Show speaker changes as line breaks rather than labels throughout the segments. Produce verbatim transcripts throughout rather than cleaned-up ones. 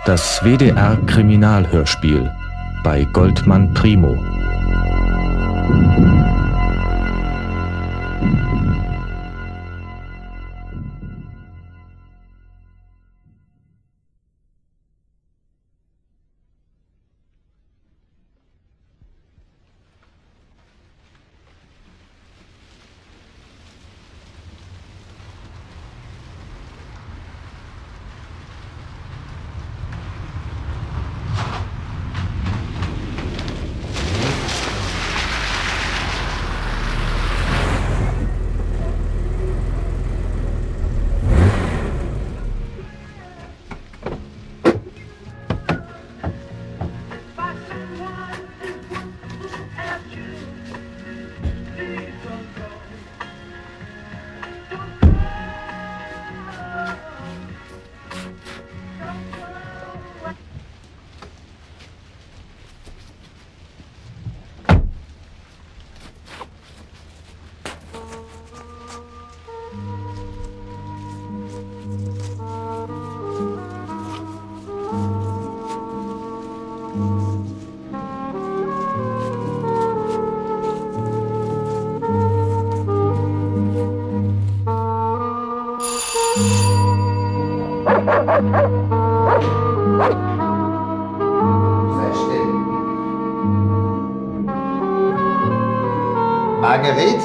Das W D R-Kriminalhörspiel bei Goldmann Primo.
Sei still. Marguerite?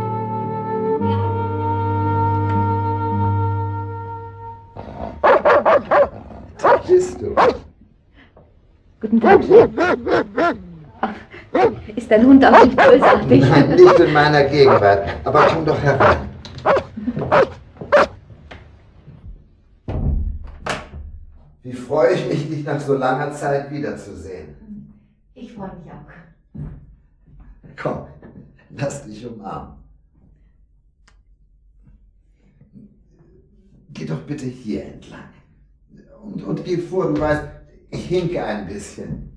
Da bist du.
Guten Tag, Chef. Ist dein Hund auch nicht bösartig?
Nein, nicht in meiner Gegenwart. Aber komm doch herein. Wie freue ich mich, dich nach so langer Zeit wiederzusehen.
Ich freue mich auch.
Komm, lass dich umarmen. Geh doch bitte hier entlang. Und, und geh vor, du weißt, ich hinke ein bisschen.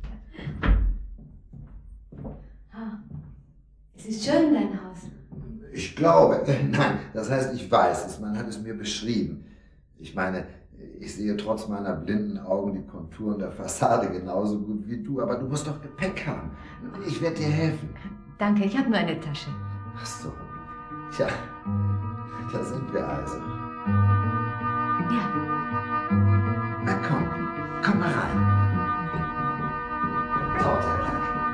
Es ist schön, dein Haus.
Ich glaube, äh, nein, das heißt, ich weiß es, man hat es mir beschrieben. Ich meine, ich sehe trotz meiner blinden Augen die Konturen der Fassade genauso gut wie du, aber du musst doch Gepäck haben. Ich werde dir helfen.
Danke, ich habe nur eine Tasche.
Ach so. Tja, da sind wir also.
Ja.
Na komm, komm mal rein. Dort entlang.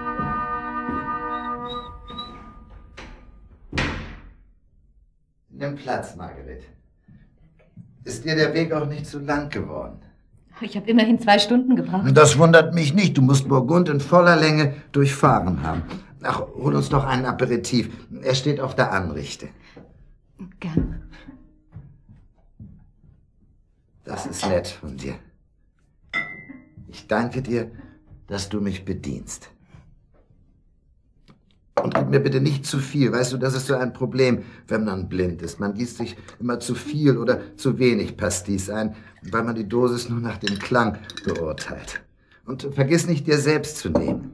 Nimm Platz, Marguerite. Ist dir der Weg auch nicht zu lang geworden?
Ich habe immerhin zwei Stunden gebraucht.
Das wundert mich nicht. Du musst Burgund in voller Länge durchfahren haben. Ach, hol uns doch einen Aperitif. Er steht auf der Anrichte.
Gern.
Das ist nett von dir. Ich danke dir, dass du mich bedienst. Und gib mir bitte nicht zu viel. Weißt du, das ist so ein Problem, wenn man blind ist. Man gießt sich immer zu viel oder zu wenig Pastis ein, weil man die Dosis nur nach dem Klang beurteilt. Und vergiss nicht, dir selbst zu nehmen.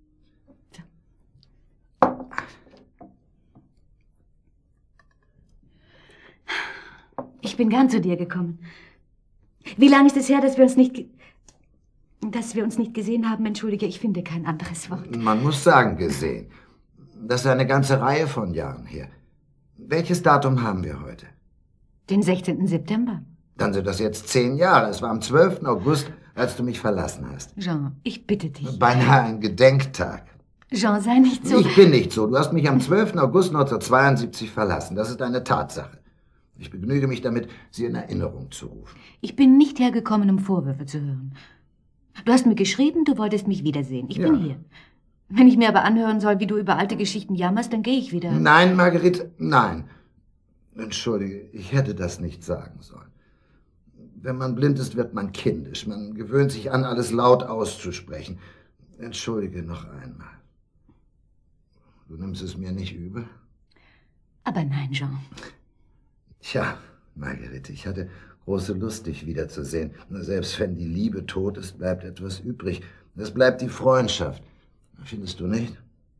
Ich bin gern zu dir gekommen. Wie lange ist es her, dass wir uns nicht... Ge- dass wir uns nicht gesehen haben? Entschuldige, ich finde kein anderes Wort.
Man muss sagen, gesehen. Das ist eine ganze Reihe von Jahren her. Welches Datum haben wir heute?
Den sechzehnten September.
Dann sind das jetzt zehn Jahre. Es war am zwölften August, als du mich verlassen hast.
Jean, ich bitte dich.
Beinahe ein Gedenktag.
Jean, sei nicht so...
Ich bin nicht so. Du hast mich am zwölften August neunzehnhundertzweiundsiebzig verlassen. Das ist eine Tatsache. Ich begnüge mich damit, sie in Erinnerung zu rufen.
Ich bin nicht hergekommen, um Vorwürfe zu hören. Du hast mir geschrieben, du wolltest mich wiedersehen. Ich
Ja.
bin hier. Wenn ich mir aber anhören soll, wie du über alte Geschichten jammerst, dann gehe ich wieder.
Nein, Marguerite, nein. Entschuldige, ich hätte das nicht sagen sollen. Wenn man blind ist, wird man kindisch. Man gewöhnt sich an, alles laut auszusprechen. Entschuldige noch einmal. Du nimmst es mir nicht übel?
Aber nein, Jean.
Tja, Marguerite, ich hatte große Lust, dich wiederzusehen. Selbst wenn die Liebe tot ist, bleibt etwas übrig. Es bleibt die Freundschaft. Findest du nicht?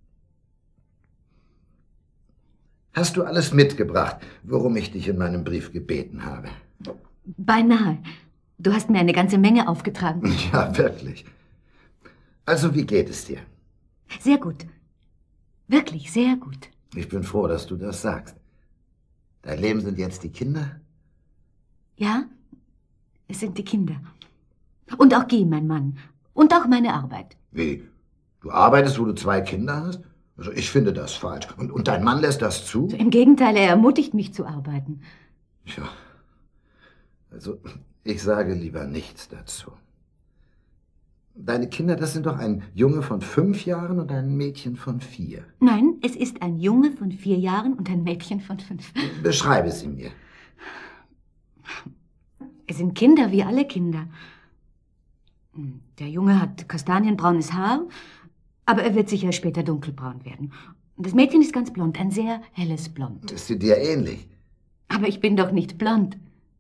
Hast du alles mitgebracht, worum ich dich in meinem Brief gebeten habe?
Beinahe. Du hast mir eine ganze Menge aufgetragen.
Ja, wirklich. Also, wie geht es dir?
Sehr gut. Wirklich, sehr gut.
Ich bin froh, dass du das sagst. Dein Leben sind jetzt die Kinder?
Ja, es sind die Kinder. Und auch Guy, mein Mann. Und auch meine Arbeit.
Wie? Du arbeitest, wo du zwei Kinder hast? Also ich finde das falsch. Und, und dein Mann lässt das zu?
Im Gegenteil, er ermutigt mich zu arbeiten.
Ja. Also, ich sage lieber nichts dazu. Deine Kinder, das sind doch ein Junge von fünf Jahren und ein Mädchen von vier.
Nein, es ist ein Junge von vier Jahren und ein Mädchen von fünf.
Beschreibe sie mir.
Es sind Kinder wie alle Kinder. Der Junge hat kastanienbraunes Haar, aber er wird sicher später dunkelbraun werden. Das Mädchen ist ganz blond, ein sehr helles Blond.
Ist sie dir ähnlich?
Aber ich bin doch nicht blond.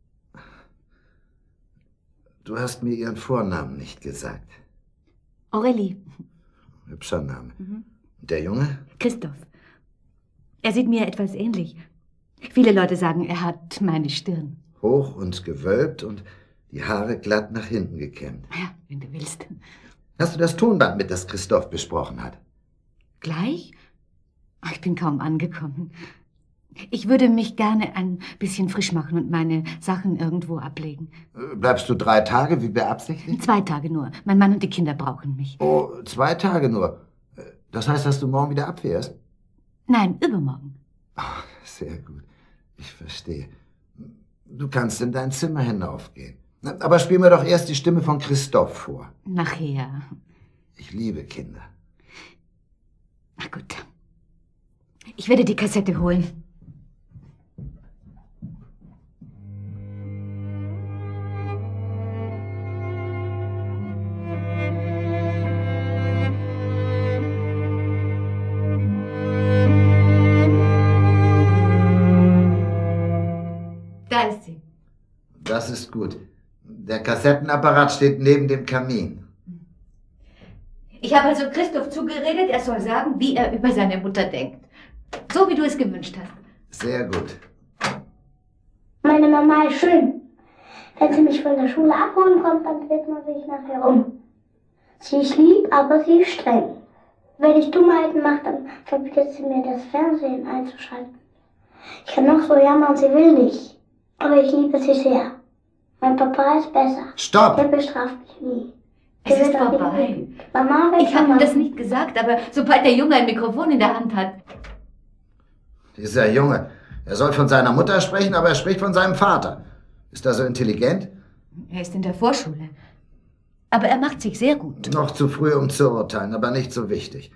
Du hast mir ihren Vornamen nicht gesagt.
Aurélie.
Hübscher Name. Mhm. Und der Junge?
Christoph. Er sieht mir etwas ähnlich. Viele Leute sagen, er hat meine Stirn.
Hoch und gewölbt und die Haare glatt nach hinten gekämmt.
Ja, wenn du willst.
Hast du das Tonband mit, das Christoph besprochen hat?
Gleich? Ich bin kaum angekommen. Ich würde mich gerne ein bisschen frisch machen und meine Sachen irgendwo ablegen.
Bleibst du drei Tage, wie beabsichtigt?
Zwei Tage nur. Mein Mann und die Kinder brauchen mich.
Oh, zwei Tage nur. Das heißt, dass du morgen wieder abfährst?
Nein, übermorgen.
Ach, sehr gut. Ich verstehe. Du kannst in dein Zimmer hinaufgehen. Aber spiel mir doch erst die Stimme von Christoph vor.
Nachher.
Ich liebe Kinder.
Na gut. Ich werde die Kassette holen. Da ist sie.
Das ist gut. Der Kassettenapparat steht neben dem Kamin.
Ich habe also Christoph zugeredet, er soll sagen, wie er über seine Mutter denkt. So, wie du es gewünscht hast.
Sehr gut.
Meine Mama ist schön. Wenn sie mich von der Schule abholen kommt, dann dreht man sich nachher um. Sie ist lieb, aber sie ist streng. Wenn ich Dummheiten mache, dann verbietet sie mir, das Fernsehen einzuschalten. Ich kann noch so jammern, sie will nicht. Aber ich liebe sie sehr. Mein Papa ist besser.
Stopp!
Er bestraft mich nie.
Es ist vorbei.
Mama,
ich habe ihm das nicht gesagt, aber sobald der Junge ein Mikrofon in der Hand hat.
Dieser Junge, er soll von seiner Mutter sprechen, aber er spricht von seinem Vater. Ist er so intelligent?
Er ist in der Vorschule. Aber er macht sich sehr gut.
Noch zu früh, um zu urteilen, aber nicht so wichtig.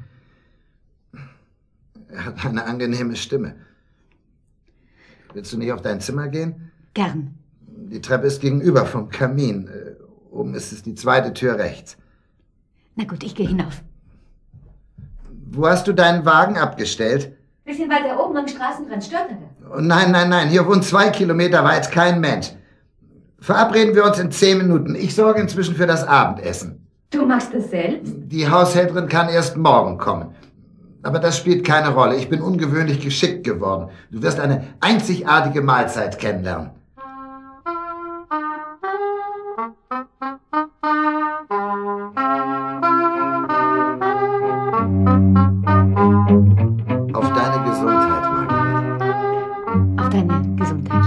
Er hat eine angenehme Stimme. Willst du nicht auf dein Zimmer gehen?
Gern.
Die Treppe ist gegenüber vom Kamin. Oben ist es die zweite Tür rechts.
Na gut, ich gehe hinauf.
Wo hast du deinen Wagen abgestellt?
Bisschen weiter oben am Straßenrand. Stört er da?
Oh, nein, nein, nein. Hier wohnt zwei Kilometer weit kein Mensch. Verabreden wir uns in zehn Minuten. Ich sorge inzwischen für das Abendessen.
Du machst es selbst?
Die Haushälterin kann erst morgen kommen. Aber das spielt keine Rolle. Ich bin ungewöhnlich geschickt geworden. Du wirst eine einzigartige Mahlzeit kennenlernen. Auf deine Gesundheit, Margaret.
Auf deine Gesundheit.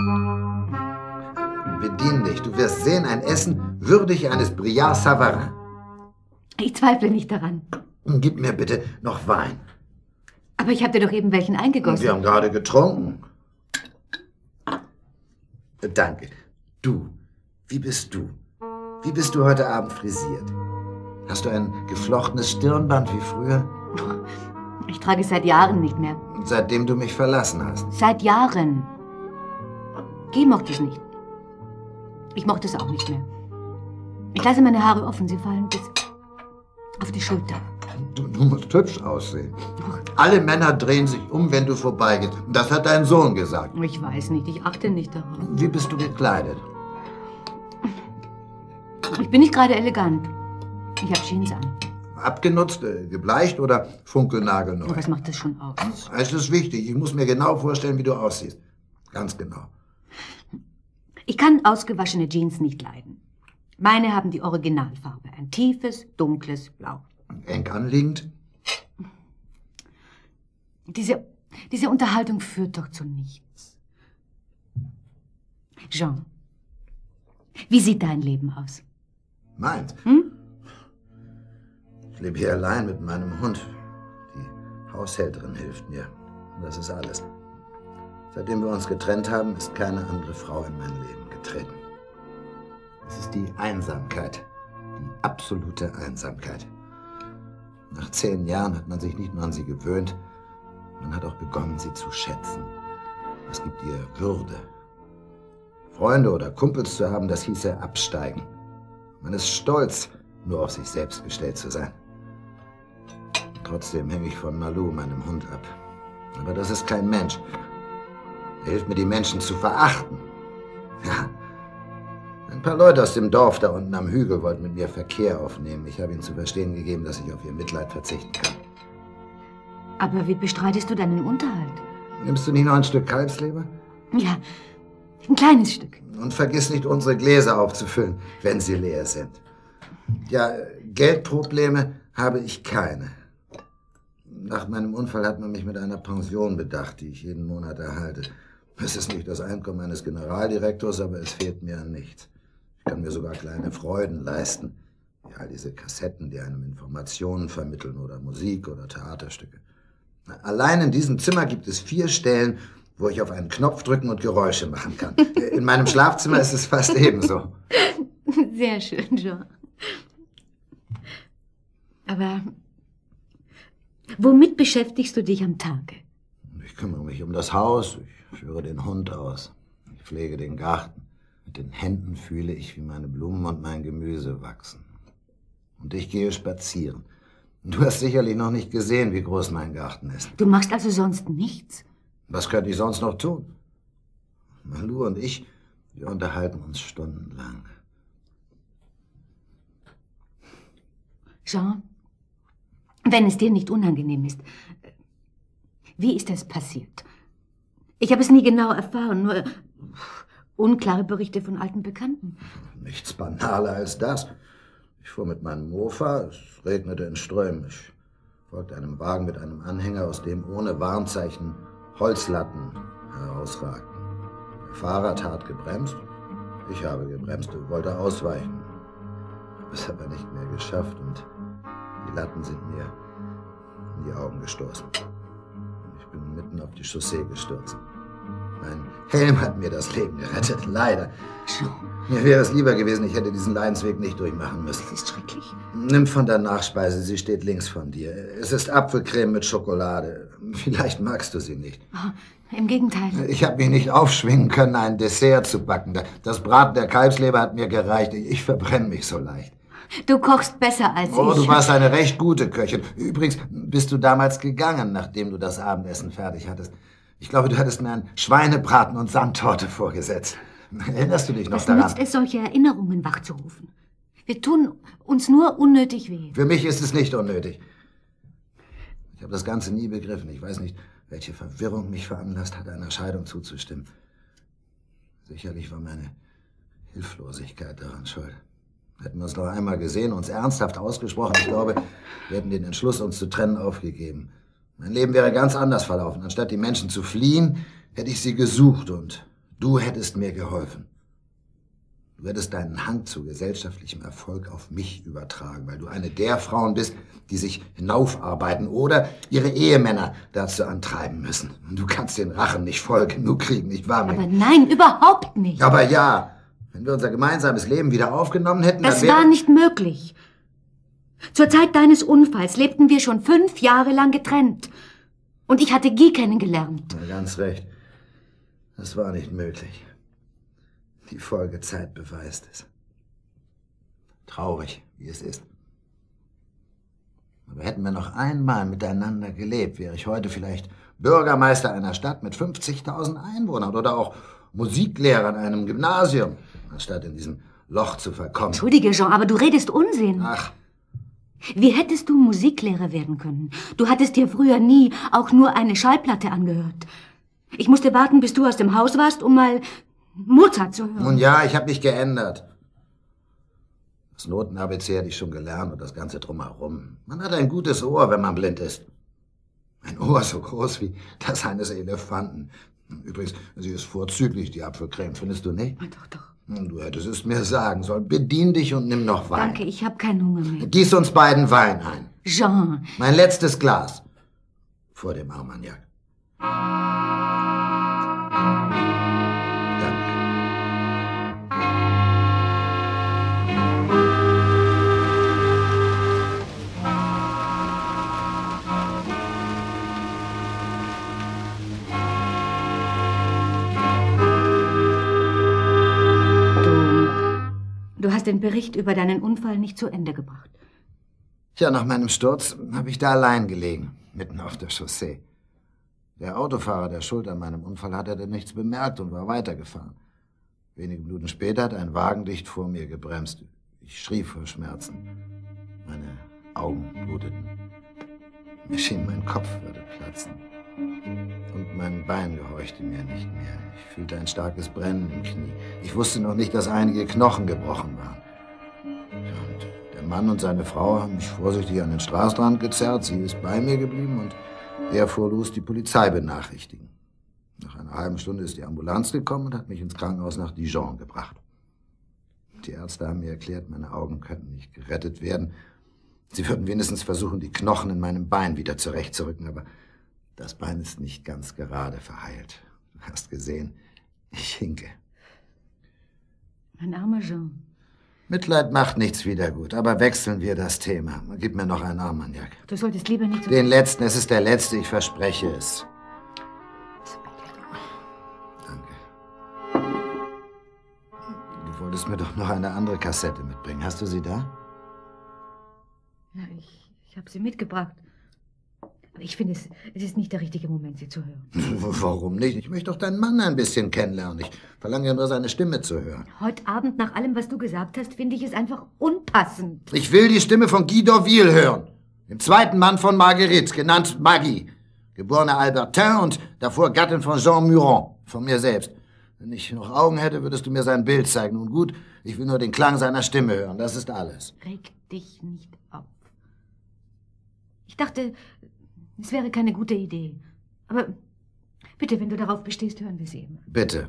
Bedien dich. Du wirst sehen, ein Essen würdig eines Brillat Savarin.
Ich zweifle nicht daran.
Gib mir bitte noch Wein.
Aber ich habe dir doch eben welchen eingegossen.
Wir haben gerade getrunken. Danke. Du, wie bist du? Wie bist du heute Abend frisiert? Hast du ein geflochtenes Stirnband wie früher?
Ich trage es seit Jahren nicht mehr.
Seitdem du mich verlassen hast.
Seit Jahren. Guy mochte es nicht. Ich mochte es auch nicht mehr. Ich lasse meine Haare offen, sie fallen bis auf die Schulter.
Du, du musst hübsch aussehen. Alle Männer drehen sich um, wenn du vorbeigehst. Das hat dein Sohn gesagt.
Ich weiß nicht, ich achte nicht darauf.
Wie bist du gekleidet?
Ich bin nicht gerade elegant. Ich habe Jeans an.
Abgenutzt, äh, gebleicht oder funkelnagelneu?
Was macht das schon aus?
Es ist wichtig. Ich muss mir genau vorstellen, wie du aussiehst. Ganz genau.
Ich kann ausgewaschene Jeans nicht leiden. Meine haben die Originalfarbe. Ein tiefes, dunkles Blau.
Eng anliegend?
Diese, diese Unterhaltung führt doch zu nichts. Jean, wie sieht dein Leben aus?
Meins?
Hm?
Ich lebe hier allein mit meinem Hund. Die Haushälterin hilft mir. Das ist alles. Seitdem wir uns getrennt haben, ist keine andere Frau in mein Leben getreten. Es ist die Einsamkeit. Die absolute Einsamkeit. Nach zehn Jahren hat man sich nicht nur an sie gewöhnt, man hat auch begonnen, sie zu schätzen. Es gibt ihr Würde. Freunde oder Kumpels zu haben, das hieße absteigen. Man ist stolz, nur auf sich selbst gestellt zu sein. Trotzdem hänge ich von Malou, meinem Hund, ab. Aber das ist kein Mensch. Er hilft mir, die Menschen zu verachten. Ja. Ein paar Leute aus dem Dorf da unten am Hügel wollten mit mir Verkehr aufnehmen. Ich habe ihnen zu verstehen gegeben, dass ich auf ihr Mitleid verzichten kann.
Aber wie bestreitest du deinen Unterhalt?
Nimmst du nicht noch ein Stück Kalbsleber?
Ja, ein kleines Stück.
Und vergiss nicht, unsere Gläser aufzufüllen, wenn sie leer sind. Ja, Geldprobleme habe ich keine. Nach meinem Unfall hat man mich mit einer Pension bedacht, die ich jeden Monat erhalte. Es ist nicht das Einkommen eines Generaldirektors, aber es fehlt mir an nichts. Ich kann mir sogar kleine Freuden leisten. Ja, all diese Kassetten, die einem Informationen vermitteln oder Musik oder Theaterstücke. Allein in diesem Zimmer gibt es vier Stellen, wo ich auf einen Knopf drücken und Geräusche machen kann. In meinem Schlafzimmer ist es fast ebenso.
Sehr schön, Jean. Aber womit beschäftigst du dich am Tage?
Ich kümmere mich um das Haus, ich führe den Hund aus, ich pflege den Garten. Mit den Händen fühle ich, wie meine Blumen und mein Gemüse wachsen. Und ich gehe spazieren. Du hast sicherlich noch nicht gesehen, wie groß mein Garten ist.
Du machst also sonst nichts?
Was könnte ich sonst noch tun? Malou und ich, wir unterhalten uns stundenlang.
Jean, wenn es dir nicht unangenehm ist, wie ist das passiert? Ich habe es nie genau erfahren, nur unklare Berichte von alten Bekannten.
Nichts banaler als das. Ich fuhr mit meinem Mofa, es regnete in Strömen. Ich folgte einem Wagen mit einem Anhänger, aus dem ohne Warnzeichen Holzlatten herausragten. Der Fahrer hat gebremst, ich habe gebremst und wollte ausweichen. Habe es aber nicht mehr geschafft und die Latten sind mir in die Augen gestoßen. Ich bin mitten auf die Chaussee gestürzt. Mein Helm hat mir das Leben gerettet, leider. Mir wäre es lieber gewesen, ich hätte diesen Leidensweg nicht durchmachen müssen.
Das ist schrecklich.
Nimm von der Nachspeise, sie steht links von dir. Es ist Apfelcreme mit Schokolade. Vielleicht magst du sie nicht.
Oh, im Gegenteil.
Ich habe mich nicht aufschwingen können, ein Dessert zu backen. Das Braten der Kalbsleber hat mir gereicht. Ich verbrenne mich so leicht.
Du kochst besser als
oh,
ich.
Oh, du warst eine recht gute Köchin. Übrigens bist du damals gegangen, nachdem du das Abendessen fertig hattest. Ich glaube, du hattest mir einen Schweinebraten und Sandtorte vorgesetzt. Erinnerst du dich noch
Was
daran?
nützt es, solche Erinnerungen wachzurufen? Wir tun uns nur unnötig weh.
Für mich ist es nicht unnötig. Ich habe das Ganze nie begriffen. Ich weiß nicht, welche Verwirrung mich veranlasst hat, einer Scheidung zuzustimmen. Sicherlich war meine Hilflosigkeit daran schuld. Hätten wir uns noch einmal gesehen, uns ernsthaft ausgesprochen, ich glaube, wir hätten den Entschluss, uns zu trennen, aufgegeben. Mein Leben wäre ganz anders verlaufen. Anstatt die Menschen zu fliehen, hätte ich sie gesucht und du hättest mir geholfen. Du hättest deinen Hang zu gesellschaftlichem Erfolg auf mich übertragen, weil du eine der Frauen bist, die sich hinaufarbeiten oder ihre Ehemänner dazu antreiben müssen. Und du kannst den Rachen nicht voll genug kriegen, nicht wahr?
Aber nein, überhaupt nicht.
Aber ja, wenn wir unser gemeinsames Leben wieder aufgenommen hätten,
das
dann wäre...
war nicht möglich. Zur Zeit deines Unfalls lebten wir schon fünf Jahre lang getrennt. Und ich hatte Guy kennengelernt.
Na, ganz recht. Das war nicht möglich. Die Folgezeit beweist es. Traurig, wie es ist. Aber hätten wir noch einmal miteinander gelebt, wäre ich heute vielleicht Bürgermeister einer Stadt mit fünfzigtausend Einwohnern oder auch Musiklehrer an einem Gymnasium, anstatt in diesem Loch zu verkommen.
Entschuldige, Jean, aber du redest Unsinn.
Ach.
Wie hättest du Musiklehrer werden können? Du hattest dir früher nie auch nur eine Schallplatte angehört. Ich musste warten, bis du aus dem Haus warst, um mal Mozart zu hören.
Nun ja, ich habe mich geändert. Das Noten-A B C hätte ich schon gelernt und das Ganze drumherum. Man hat ein gutes Ohr, wenn man blind ist. Ein Ohr so groß wie das eines Elefanten. Übrigens, sie ist vorzüglich, die Apfelcreme, findest du nicht?
Doch, doch.
Du hättest es mir sagen sollen. Bedien dich und nimm noch Wein.
Danke, ich habe keinen Hunger mehr.
Gieß uns beiden Wein ein.
Jean.
Mein letztes Glas. Vor dem Armagnac. Danke.
Du hast den Bericht über deinen Unfall nicht zu Ende gebracht.
Ja, nach meinem Sturz habe ich da allein gelegen, mitten auf der Chaussee. Der Autofahrer, der schuld an meinem Unfall hatte, hatte nichts bemerkt und war weitergefahren. Wenige Minuten später hat ein Wagen dicht vor mir gebremst. Ich schrie vor Schmerzen. Meine Augen bluteten. Mir schien, mein Kopf würde platzen. Und mein Bein gehorchte mir nicht mehr. Ich fühlte ein starkes Brennen im Knie. Ich wusste noch nicht, dass einige Knochen gebrochen waren. Und der Mann und seine Frau haben mich vorsichtig an den Straßenrand gezerrt. Sie ist bei mir geblieben und er fuhr los, die Polizei benachrichtigen. Nach einer halben Stunde ist die Ambulanz gekommen und hat mich ins Krankenhaus nach Dijon gebracht. Die Ärzte haben mir erklärt, meine Augen könnten nicht gerettet werden. Sie würden wenigstens versuchen, die Knochen in meinem Bein wieder zurechtzurücken, aber das Bein ist nicht ganz gerade verheilt. Du hast gesehen, ich hinke.
Mein armer Jean.
Mitleid macht nichts wieder gut, aber wechseln wir das Thema. Gib mir noch einen Armagnac.
Du solltest lieber nicht so...
Den letzten, es ist der letzte, ich verspreche es. Danke. Du wolltest mir doch noch eine andere Kassette mitbringen. Hast du sie da?
Ja, ich, ich habe sie mitgebracht. Aber ich finde, es, es ist nicht der richtige Moment, sie zu hören.
Warum nicht? Ich möchte doch deinen Mann ein bisschen kennenlernen. Ich verlange ja nur, seine Stimme zu hören.
Heute Abend, nach allem, was du gesagt hast, finde ich es einfach unpassend.
Ich will die Stimme von Guy d'Orville hören. Dem zweiten Mann von Marguerite, genannt Maggie. Geborene Albertin und davor Gattin von Jean Muron, von mir selbst. Wenn ich noch Augen hätte, würdest du mir sein Bild zeigen. Nun gut, ich will nur den Klang seiner Stimme hören. Das ist alles.
Reg dich nicht auf. Ich dachte, es wäre keine gute Idee. Aber bitte, wenn du darauf bestehst, hören wir sie immer.
Bitte.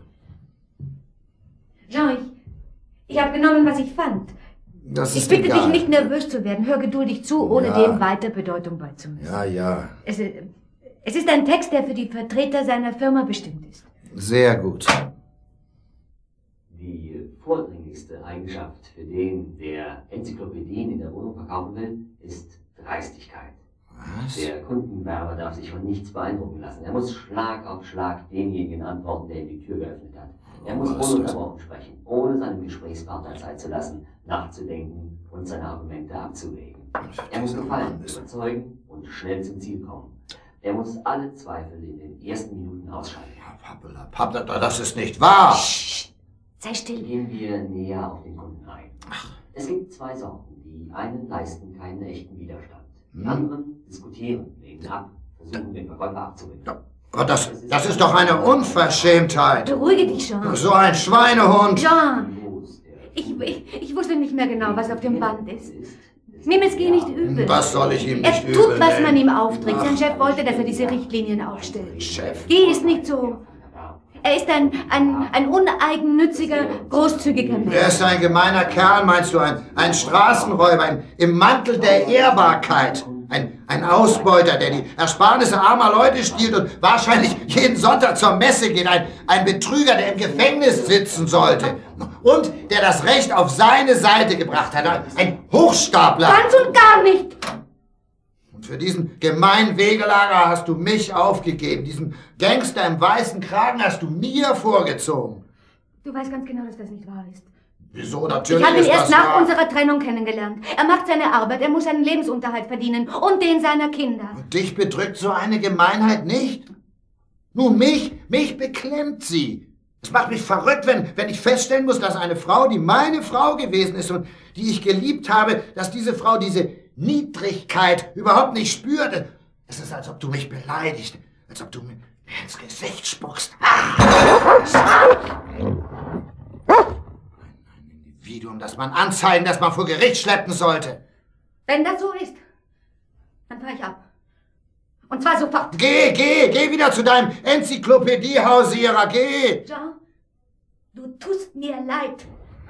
Jean, ich, ich habe genommen, was ich fand.
Das ist
ich bitte
egal.
dich, nicht nervös zu werden. Hör geduldig zu, ohne
Ja.
dem weiter Bedeutung beizumessen.
Ja, ja.
Es, äh, es ist ein Text, der für die Vertreter seiner Firma bestimmt ist.
Sehr gut.
Die vordringlichste Eigenschaft für den, der Enzyklopädien in der Wohnung verkaufen will, ist Dreistigkeit.
Was?
Der Kundenwerber darf sich von nichts beeindrucken lassen. Er muss Schlag auf Schlag demjenigen antworten, der ihm die Tür geöffnet hat. Er muss
Was
ununterbrochen sprechen, ohne seinem Gesprächspartner Zeit zu lassen, nachzudenken und seine Argumente abzuwägen. Er muss Gefallen überzeugen und schnell zum Ziel kommen. Er muss alle Zweifel in den ersten Minuten ausschalten.
Pappela, Pappela, das ist nicht wahr!
Psst, sei still.
Gehen wir näher auf den Kunden ein. Es gibt zwei Sorten. Die einen leisten keinen echten Widerstand. Die
Hm.
anderen diskutieren, lehnen ab, versuchen den Verkäufer abzuwenden.
Aber das, das ist doch eine Unverschämtheit!
Beruhige dich, Jean.
So ein Schweinehund!
Jean, ich, ich, ich wusste nicht mehr genau, was auf dem Band ist. Nimm es Guy nicht übel.
Was soll ich ihm nicht
Er
übel
tut, was
nehmen?
man ihm aufträgt. Sein Chef wollte, dass er diese Richtlinien aufstellt.
Chef.
Guy ist nicht so. Er ist ein, ein, ein uneigennütziger, großzügiger Mensch.
Er ist ein gemeiner Kerl, meinst du? Ein, ein Straßenräuber, ein, im Mantel der Ehrbarkeit. Ein, ein Ausbeuter, der die Ersparnisse armer Leute stiehlt und wahrscheinlich jeden Sonntag zur Messe geht. Ein, ein Betrüger, der im Gefängnis sitzen sollte. Und der das Recht auf seine Seite gebracht hat. Ein Hochstapler.
Ganz und gar nicht.
Und für diesen gemeinen Wegelager hast du mich aufgegeben. Diesen Gangster im weißen Kragen hast du mir vorgezogen.
Du weißt ganz genau, dass das nicht wahr ist.
Wieso? Natürlich
Ich habe ihn
ist
erst
das
nach
wahr.
unserer Trennung kennengelernt. Er macht seine Arbeit, er muss seinen Lebensunterhalt verdienen und den seiner Kinder.
Und dich bedrückt so eine Gemeinheit nicht? Nun, mich, mich beklemmt sie. Es macht mich verrückt, wenn, wenn ich feststellen muss, dass eine Frau, die meine Frau gewesen ist und die ich geliebt habe, dass diese Frau diese Niedrigkeit überhaupt nicht spürte. Es ist, als ob du mich beleidigst, als ob du mir ins Gesicht spuckst. Ah! Wie du, um das man anzeigen, dass man vor Gericht schleppen sollte?
Wenn das so ist, dann fahre ich ab. Und zwar sofort.
Geh, geh, geh wieder zu deinem Enzyklopädiehausierer, geh!
Jean, du tust mir leid.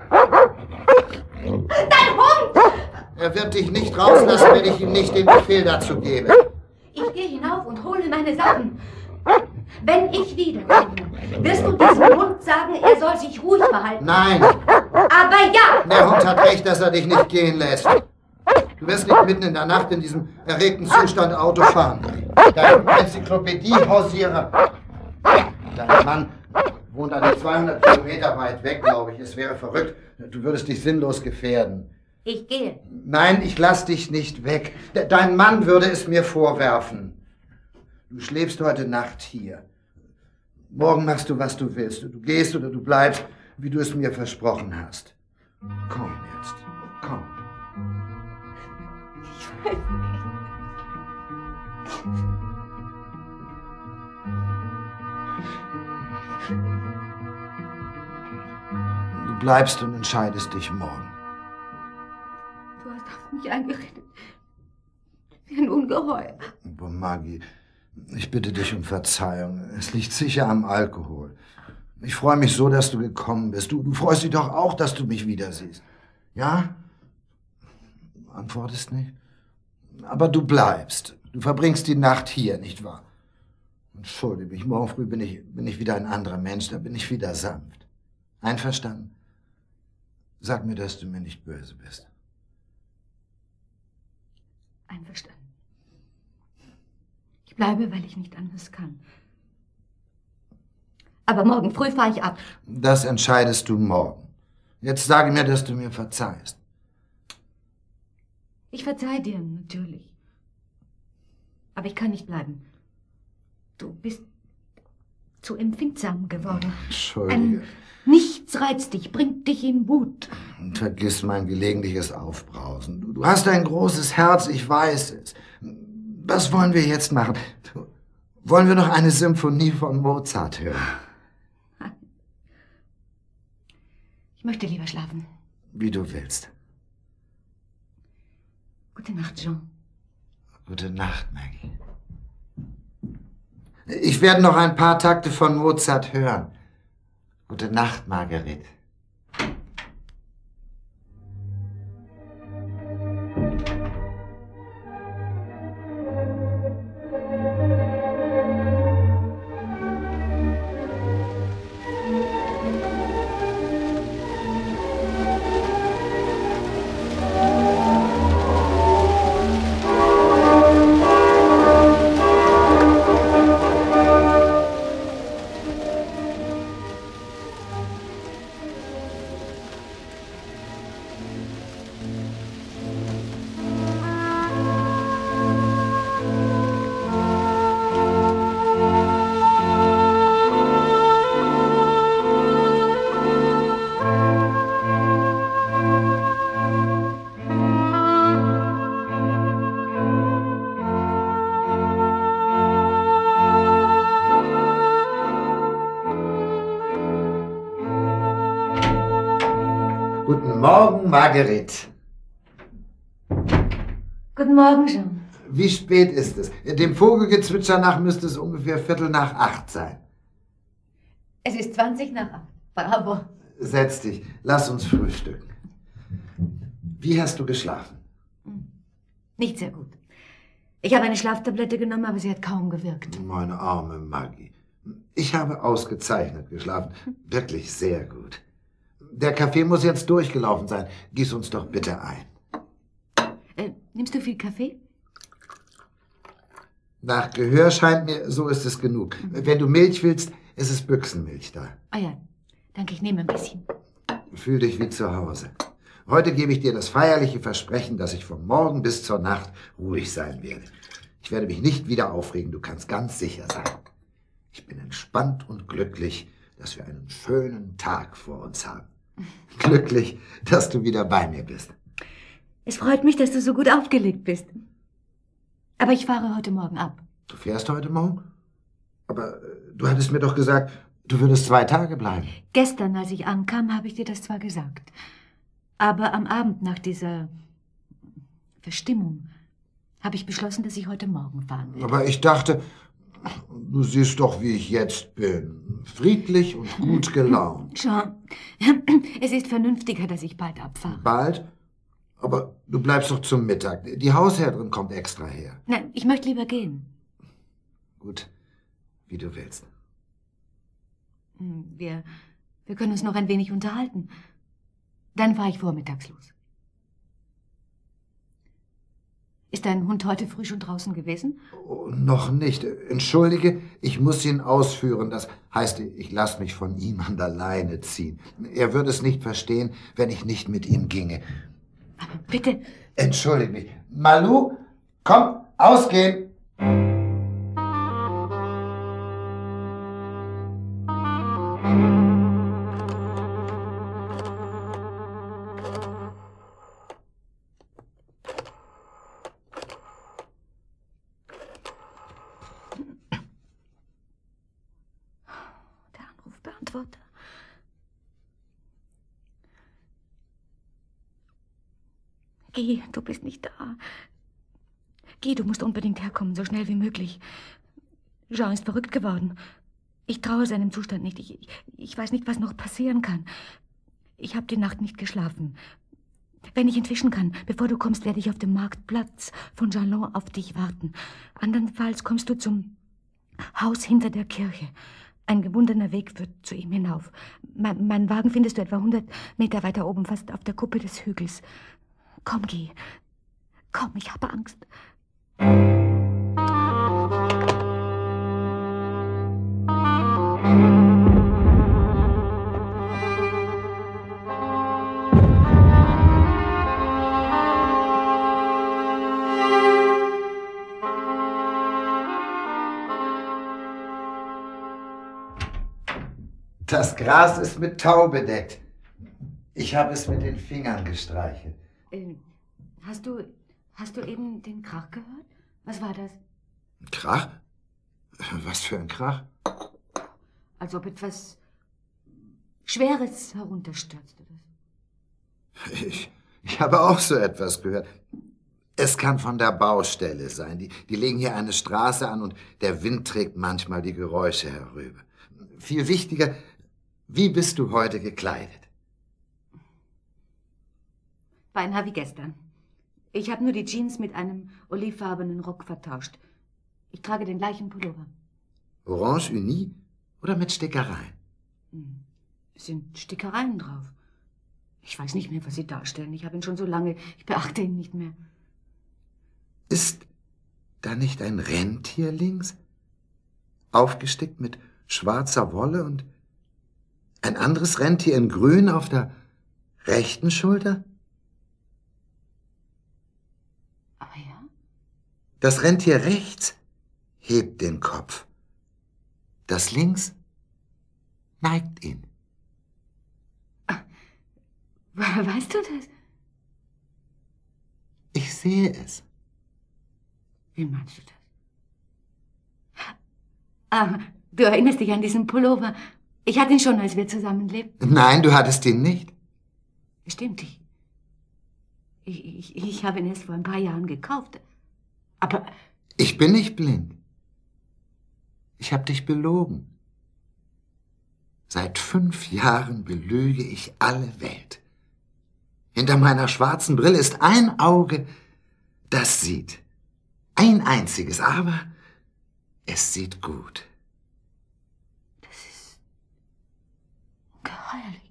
Dein Hund!
Er wird dich nicht rauslassen, wenn ich ihm nicht den Befehl dazu gebe.
Ich gehe hinauf und hole meine Sachen. Wenn ich wiederkomme, wirst du diesem Hund sagen, er soll sich ruhig verhalten.
Nein.
Aber ja!
Der Hund hat recht, dass er dich nicht gehen lässt. Du wirst nicht mitten in der Nacht in diesem erregten Zustand Auto fahren. Dein Enzyklopädiehausierer. Dein Mann wohnt eine zweihundert Kilometer weit weg, glaube ich. Es wäre verrückt. Du würdest dich sinnlos gefährden.
Ich gehe.
Nein, ich lass dich nicht weg. De- Dein Mann würde es mir vorwerfen. Du schläfst heute Nacht hier. Morgen machst du, was du willst. Du gehst oder du bleibst, wie du es mir versprochen hast. Komm jetzt, komm.
Ich weiß nicht.
Du bleibst und entscheidest dich morgen.
Du hast auf mich eingeredet. Wie ein Ungeheuer.
Aber Maggie, ich bitte dich um Verzeihung. Es liegt sicher am Alkohol. Ich freue mich so, dass du gekommen bist. Du, du freust dich doch auch, dass du mich wiedersiehst. Ja? Du antwortest nicht? Aber du bleibst. Du verbringst die Nacht hier, nicht wahr? Entschuldige mich, morgen früh bin ich, bin ich wieder ein anderer Mensch, da bin ich wieder sanft. Einverstanden? Sag mir, dass du mir nicht böse bist.
Einverstanden. Ich bleibe, weil ich nicht anders kann. Aber morgen früh fahre ich ab.
Das entscheidest du morgen. Jetzt sage mir, dass du mir verzeihst.
Ich verzeih dir, natürlich. Aber ich kann nicht bleiben. Du bist zu empfindsam geworden.
Entschuldige.
Ein Nichts reizt dich, bringt dich in Wut.
Vergiss mein gelegentliches Aufbrausen. Du, du hast ein großes Herz, ich weiß es. Was wollen wir jetzt machen? Du, wollen wir noch eine Symphonie von Mozart hören?
Ich möchte lieber schlafen.
Wie du willst.
Gute Nacht, Jean.
Gute Nacht, Maggie. Ich werde noch ein paar Takte von Mozart hören. Gute Nacht, Marguerite. Guten Morgen, Marguerite.
Guten Morgen, Jean.
Wie spät ist es? Dem Vogelgezwitscher nach müsste es ungefähr Viertel nach acht sein.
Es ist zwanzig nach acht. Bravo.
Setz dich, lass uns frühstücken. Wie hast du geschlafen?
Nicht sehr gut. Ich habe eine Schlaftablette genommen, aber sie hat kaum gewirkt.
Meine arme Maggie. Ich habe ausgezeichnet geschlafen. Wirklich sehr gut. Der Kaffee muss jetzt durchgelaufen sein. Gieß uns doch bitte ein.
Äh, nimmst du viel Kaffee?
Nach Gehör scheint mir, so ist es genug. Wenn du Milch willst, ist es Büchsenmilch da.
Ah ja, danke, ich nehme ein bisschen.
Fühl dich wie zu Hause. Heute gebe ich dir das feierliche Versprechen, dass ich von morgen bis zur Nacht ruhig sein werde. Ich werde mich nicht wieder aufregen, du kannst ganz sicher sein. Ich bin entspannt und glücklich, dass wir einen schönen Tag vor uns haben. Glücklich, dass du wieder bei mir bist.
Es freut mich, dass du so gut aufgelegt bist. Aber ich fahre heute Morgen ab.
Du fährst heute Morgen? Aber äh, du hattest mir doch gesagt, du würdest zwei Tage bleiben.
Gestern, als ich ankam, habe ich dir das zwar gesagt. Aber am Abend nach dieser Verstimmung habe ich beschlossen, dass ich heute Morgen fahren werde.
Aber ich dachte, du siehst doch, wie ich jetzt bin. Friedlich und gut gelaunt.
Jean, es ist vernünftiger, dass ich bald abfahre.
Bald? Aber du bleibst doch zum Mittag. Die Haushälterin kommt extra her.
Nein, ich möchte lieber gehen.
Gut, wie du willst.
Wir, wir können uns noch ein wenig unterhalten. Dann fahre ich vormittags los. Ist dein Hund heute früh schon draußen gewesen?
Oh, noch nicht. Entschuldige, ich muss ihn ausführen. Das heißt, ich lasse mich von ihm an der Leine ziehen. Er würde es nicht verstehen, wenn ich nicht mit ihm ginge.
Aber bitte...
Entschuldige mich. Malou, komm, ausgehen!
Anrufbeantworter. Geh, du bist nicht da. Geh, du musst unbedingt herkommen, so schnell wie möglich. Jean ist verrückt geworden. Ich traue seinem Zustand nicht. Ich, ich, ich weiß nicht, was noch passieren kann. Ich habe die Nacht nicht geschlafen. Wenn ich entwischen kann, bevor du kommst, werde ich auf dem Marktplatz von Jalon auf dich warten. Andernfalls kommst du zum Haus hinter der Kirche. Ein gewundener Weg führt zu ihm hinauf. Mein, mein Wagen findest du etwa hundert Meter weiter oben, fast auf der Kuppe des Hügels. Komm, geh. Komm, ich habe Angst.
Das Gras ist mit Tau bedeckt. Ich habe es mit den Fingern gestreichelt.
Äh, hast du, hast du eben den Krach gehört? Was war das?
Krach? Was für ein Krach?
Als ob etwas Schweres herunterstürzte.
Ich, ich habe auch so etwas gehört. Es kann von der Baustelle sein. Die, die legen hier eine Straße an und der Wind trägt manchmal die Geräusche herüber. Viel wichtiger, wie bist du heute gekleidet?
Beinahe wie gestern. Ich habe nur die Jeans mit einem olivfarbenen Rock vertauscht. Ich trage den gleichen Pullover.
Orange Uni oder mit Stickereien?
Hm. Es sind Stickereien drauf. Ich weiß nicht mehr, was sie darstellen. Ich habe ihn schon so lange, ich beachte ihn nicht mehr.
Ist da nicht ein Rentier links? Aufgestickt mit schwarzer Wolle und ein anderes Rentier in grün auf der rechten Schulter?
Aber ja.
Das Rentier rechts hebt den Kopf. Das links neigt ihn.
Ah, woher weißt du das?
Ich sehe es.
Wie meinst du das? Ah, du erinnerst dich an diesen Pullover. Ich hatte ihn schon, als wir zusammen lebten.
Nein, du hattest ihn nicht.
Stimmt, ich, ich, ich, ich habe ihn erst vor ein paar Jahren gekauft. Aber...
Ich bin nicht blind. Ich habe dich belogen. Seit fünf Jahren belüge ich alle Welt. Hinter meiner schwarzen Brille ist ein Auge, das sieht. Ein einziges, aber es sieht gut.
Das ist ungeheuerlich.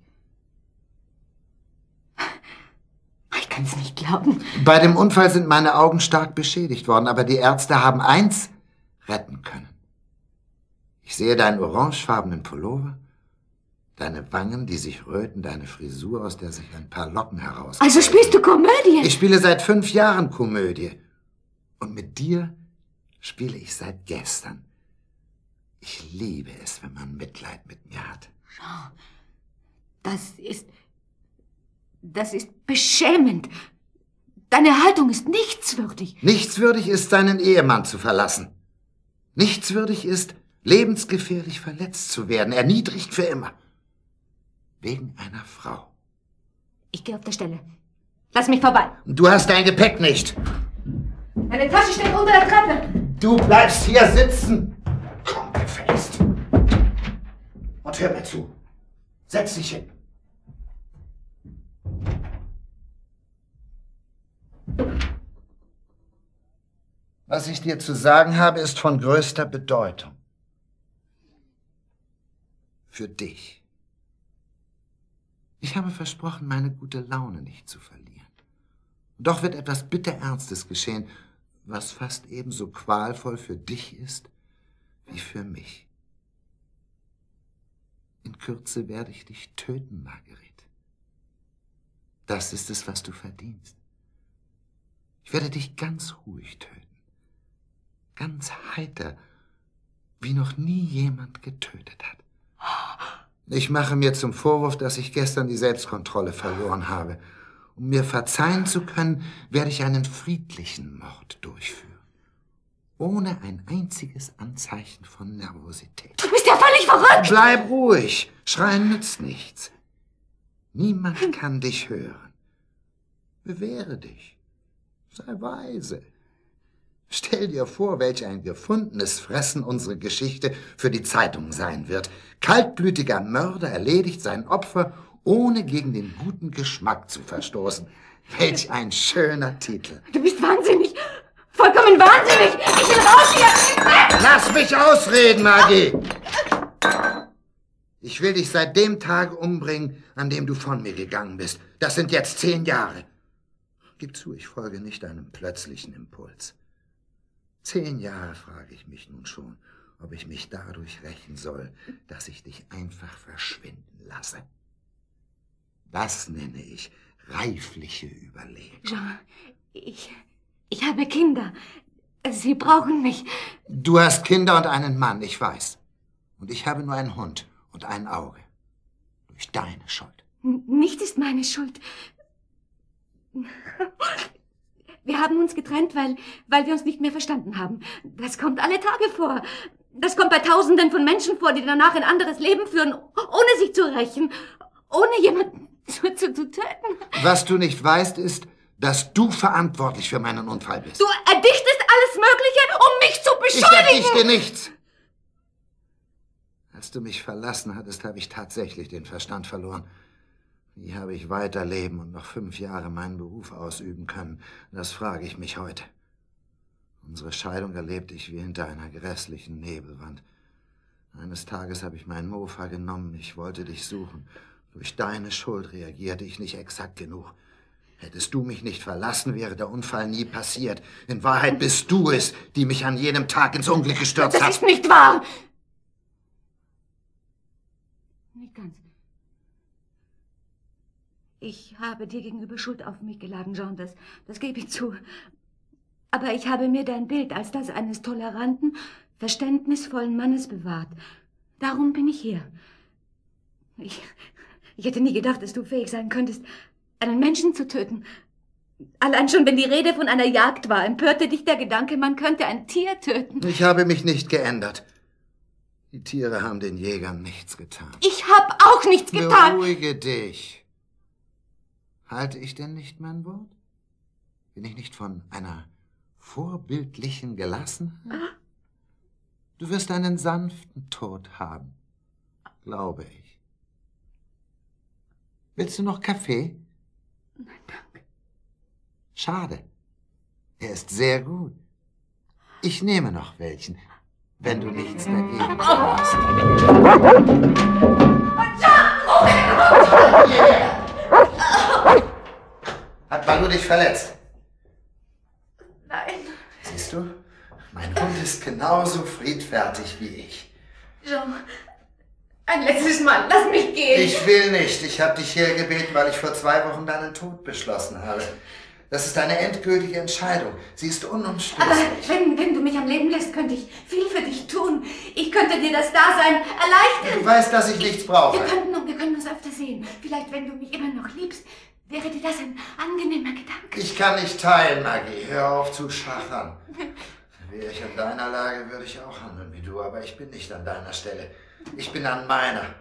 Ich kann es nicht glauben.
Bei dem Unfall sind meine Augen stark beschädigt worden, aber die Ärzte haben eins retten können. Ich sehe deinen orangefarbenen Pullover, deine Wangen, die sich röten, deine Frisur, aus der sich ein paar Locken heraus.
Also spielst du Komödie?
Ich spiele seit fünf Jahren Komödie. Und mit dir spiele ich seit gestern. Ich liebe es, wenn man Mitleid mit mir hat.
Jean, das ist... Das ist beschämend. Deine Haltung ist nichtswürdig.
Nichtswürdig ist, seinen Ehemann zu verlassen. Nichtswürdig ist, lebensgefährlich verletzt zu werden, erniedrigt für immer. Wegen einer Frau.
Ich gehe auf der Stelle. Lass mich vorbei.
Du hast dein Gepäck nicht.
Deine Tasche steht unter der Treppe.
Du bleibst hier sitzen. Komm gefälligst. Und hör mir zu. Setz dich hin. Was ich dir zu sagen habe, ist von größter Bedeutung. Für dich. Ich habe versprochen, meine gute Laune nicht zu verlieren. Doch wird etwas Bitterernstes geschehen, was fast ebenso qualvoll für dich ist wie für mich. In Kürze werde ich dich töten, Marguerite. Das ist es, was du verdienst. Ich werde dich ganz ruhig töten. Ganz heiter, wie noch nie jemand getötet hat. Ich mache mir zum Vorwurf, dass ich gestern die Selbstkontrolle verloren habe. Um mir verzeihen zu können, werde ich einen friedlichen Mord durchführen. Ohne ein einziges Anzeichen von Nervosität.
Du bist ja völlig verrückt!
Bleib ruhig. Schreien nützt nichts. Niemand kann dich hören. Bewähre dich. Sei weise. Stell dir vor, welch ein gefundenes Fressen unsere Geschichte für die Zeitung sein wird. Kaltblütiger Mörder erledigt sein Opfer, ohne gegen den guten Geschmack zu verstoßen. Welch ein schöner Titel.
Du bist wahnsinnig. Vollkommen wahnsinnig. Ich will raus hier.
Lass mich ausreden, Maggie. Ich will dich seit dem Tag umbringen, an dem du von mir gegangen bist. Das sind jetzt zehn Jahre. Gib zu, ich folge nicht einem plötzlichen Impuls. Zehn Jahre frage ich mich nun schon, ob ich mich dadurch rächen soll, dass ich dich einfach verschwinden lasse. Das nenne ich reifliche Überlegung.
Jean, ich, ich habe Kinder. Sie brauchen mich.
Du hast Kinder und einen Mann, ich weiß. Und ich habe nur einen Hund und ein Auge. Durch deine Schuld.
N- Nichts ist meine Schuld. Wir haben uns getrennt, weil, weil wir uns nicht mehr verstanden haben. Das kommt alle Tage vor. Das kommt bei Tausenden von Menschen vor, die danach ein anderes Leben führen, ohne sich zu rächen, ohne jemanden zu, zu, zu töten.
Was du nicht weißt, ist, dass du verantwortlich für meinen Unfall bist.
Du erdichtest alles Mögliche, um mich zu beschuldigen.
Ich erdichte nichts. Als du mich verlassen hattest, habe ich tatsächlich den Verstand verloren. Wie habe ich weiterleben und noch fünf Jahre meinen Beruf ausüben können? Das frage ich mich heute. Unsere Scheidung erlebte ich wie hinter einer grässlichen Nebelwand. Eines Tages habe ich meinen Mofa genommen. Ich wollte dich suchen. Durch deine Schuld reagierte ich nicht exakt genug. Hättest du mich nicht verlassen, wäre der Unfall nie passiert. In Wahrheit bist du es, die mich an jedem Tag ins Unglück gestürzt hat.
Das ist nicht wahr! Nicht ganz. Ich habe dir gegenüber Schuld auf mich geladen, Jean, das, das gebe ich zu. Aber ich habe mir dein Bild als das eines toleranten, verständnisvollen Mannes bewahrt. Darum bin ich hier. Ich, ich hätte nie gedacht, dass du fähig sein könntest, einen Menschen zu töten. Allein schon, wenn die Rede von einer Jagd war, empörte dich der Gedanke, man könnte ein Tier töten.
Ich habe mich nicht geändert. Die Tiere haben den Jägern nichts getan.
Ich habe auch nichts getan.
Beruhige dich. Halte ich denn nicht mein Wort? Bin ich nicht von einer vorbildlichen Gelassenheit? Du wirst einen sanften Tod haben, glaube ich. Willst du noch Kaffee?
Nein, danke.
Schade. Er ist sehr gut. Ich nehme noch welchen, wenn du nichts dagegen hast. Hat Balu dich verletzt?
Nein.
Siehst du, mein Hund ist genauso friedfertig wie ich.
Jean, ein letztes Mal, lass mich gehen.
Ich will nicht. Ich habe dich hergebeten, weil ich vor zwei Wochen deinen Tod beschlossen habe. Das ist eine endgültige Entscheidung. Sie ist unumstößlich.
Aber wenn, wenn du mich am Leben lässt, könnte ich viel für dich tun. Ich könnte dir das Dasein erleichtern.
Du weißt, dass ich nichts brauche.
Wir könnten, wir können uns öfter sehen. Vielleicht, wenn du mich immer noch liebst, wäre dir das ein angenehmer Gedanke.
Ich kann nicht teilen, Maggie. Hör auf zu schachern. Wäre ich in deiner Lage, würde ich auch handeln wie du. Aber ich bin nicht an deiner Stelle. Ich bin an meiner.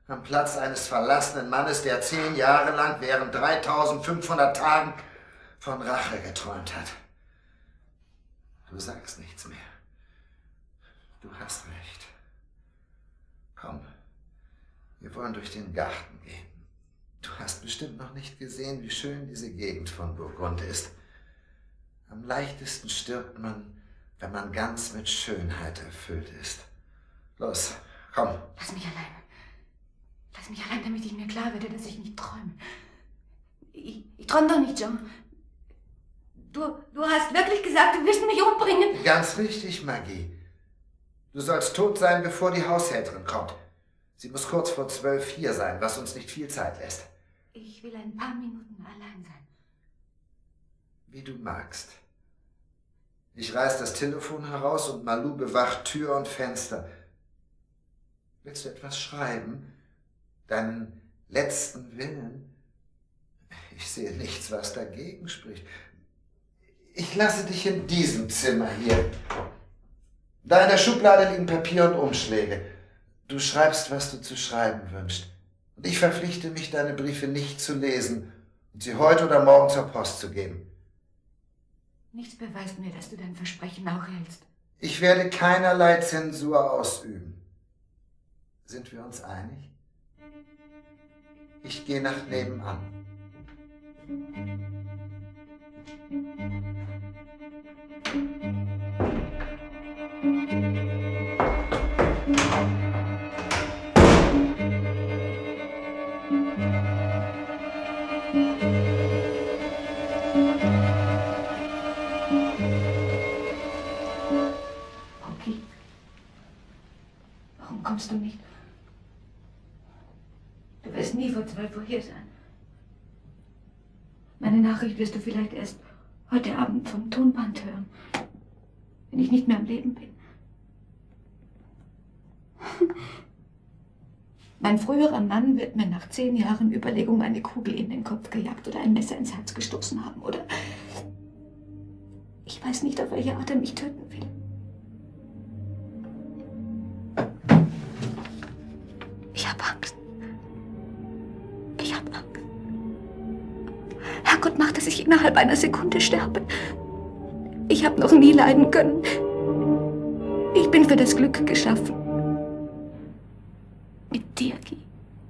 Am Platz eines verlassenen Mannes, der zehn Jahre lang während dreitausendfünfhundert Tagen von Rache geträumt hat. Du sagst nichts mehr. Du hast recht. Komm, wir wollen durch den Garten gehen. Du hast bestimmt noch nicht gesehen, wie schön diese Gegend von Burgund ist. Am leichtesten stirbt man, wenn man ganz mit Schönheit erfüllt ist. Los, komm.
Lass mich allein. Lass mich allein, damit ich mir klar werde, dass ich nicht träume. Ich, ich träume doch nicht, John. Du, du hast wirklich gesagt, du willst mich umbringen?
Ganz richtig, Maggie. Du sollst tot sein, bevor die Haushälterin kommt. Sie muss kurz vor zwölf hier sein, was uns nicht viel Zeit lässt.
Ich will ein paar Minuten allein sein.
Wie du magst. Ich reiß das Telefon heraus und Malou bewacht Tür und Fenster. Willst du etwas schreiben? Deinen letzten Willen? Ich sehe nichts, was dagegen spricht. Ich lasse dich in diesem Zimmer hier. Da in der Schublade liegen Papier und Umschläge. Du schreibst, was du zu schreiben wünschst. Und ich verpflichte mich, deine Briefe nicht zu lesen und sie heute oder morgen zur Post zu geben.
Nichts beweist mir, dass du dein Versprechen auch hältst.
Ich werde keinerlei Zensur ausüben. Sind wir uns einig? Ich gehe nach nebenan.
Rocky, warum kommst du nicht? Du wirst nie vor zwölf Uhr hier sein. Meine Nachricht wirst du vielleicht erst heute Abend vom Tonband hören, wenn ich nicht mehr am Leben bin. Mein früherer Mann wird mir nach zehn Jahren Überlegung eine Kugel in den Kopf gejagt oder ein Messer ins Herz gestoßen haben, oder? Ich weiß nicht, auf welche Art er mich töten will. Ich habe Angst. Ich habe Angst. Herrgott, mach, dass ich innerhalb einer Sekunde sterbe. Ich habe noch nie leiden können. Ich bin für das Glück geschaffen. Mit dir, Guy.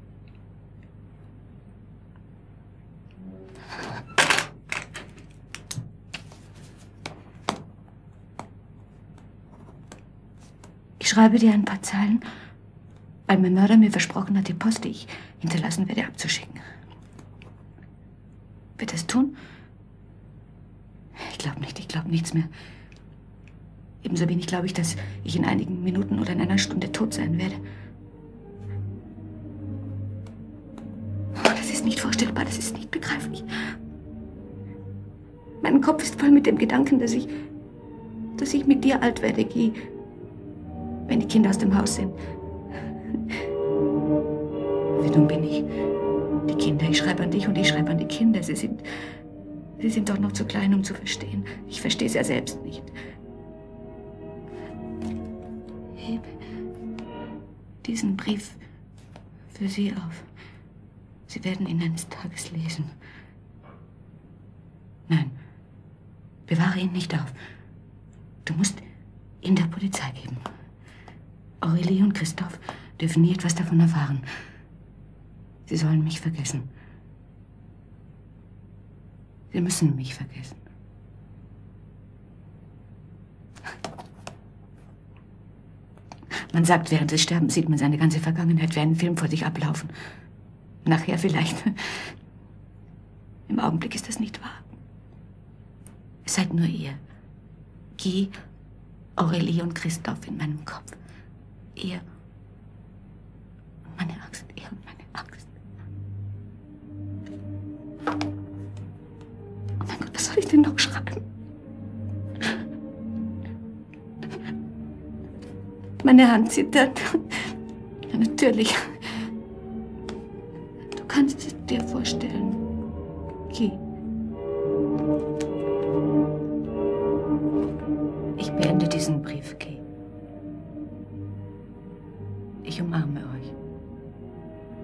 Ich schreibe dir ein paar Zeilen, weil mein Mörder mir versprochen hat, die Post, die ich hinterlassen werde, abzuschicken. Wird er es tun? Ich glaube nicht, ich glaube nichts mehr. Ebenso wenig glaube ich, dass ich in einigen Minuten oder in einer Stunde tot sein werde. Das ist nicht vorstellbar, das ist nicht begreiflich. Mein Kopf ist voll mit dem Gedanken, dass ich, dass ich mit dir alt werde, Guy, wenn die Kinder aus dem Haus sind. Wie dumm bin ich? Die Kinder, ich schreibe an dich und ich schreibe an die Kinder. Sie sind, sie sind doch noch zu klein, um zu verstehen. Ich verstehe es ja selbst nicht. Hebe diesen Brief für Sie auf. Sie werden ihn eines Tages lesen. Nein, bewahre ihn nicht auf. Du musst ihn der Polizei geben. Aurelie und Christoph dürfen nie etwas davon erfahren. Sie sollen mich vergessen. Sie müssen mich vergessen. Man sagt, während des Sterbens sieht man seine ganze Vergangenheit wie einen Film vor sich ablaufen. Nachher vielleicht. Im Augenblick ist das nicht wahr. Es seid nur ihr. Guy, Aurelie und Christoph in meinem Kopf. Ihr und meine Angst. Ihr und meine Angst. Oh mein Gott, was soll ich denn noch schreiben? Meine Hand zittert. Ja, natürlich. Du kannst es dir vorstellen. Guy. Ich beende diesen Brief, Guy. Ich umarme euch.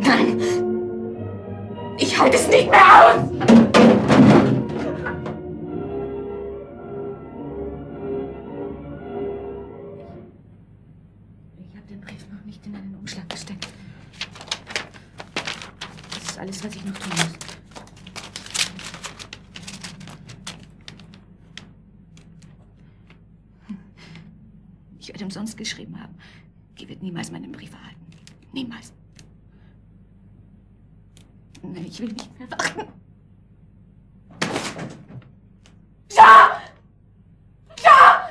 Nein! Ich halte es nicht mehr aus! Ich habe den Brief noch nicht in einen Umschlag gesteckt. Das ist alles, was ich noch tun muss. Ich werde umsonst geschrieben haben. Guy wird niemals meinen Brief erhalten. Niemals. Nein, ich will nicht mehr warten. Ja! Ja!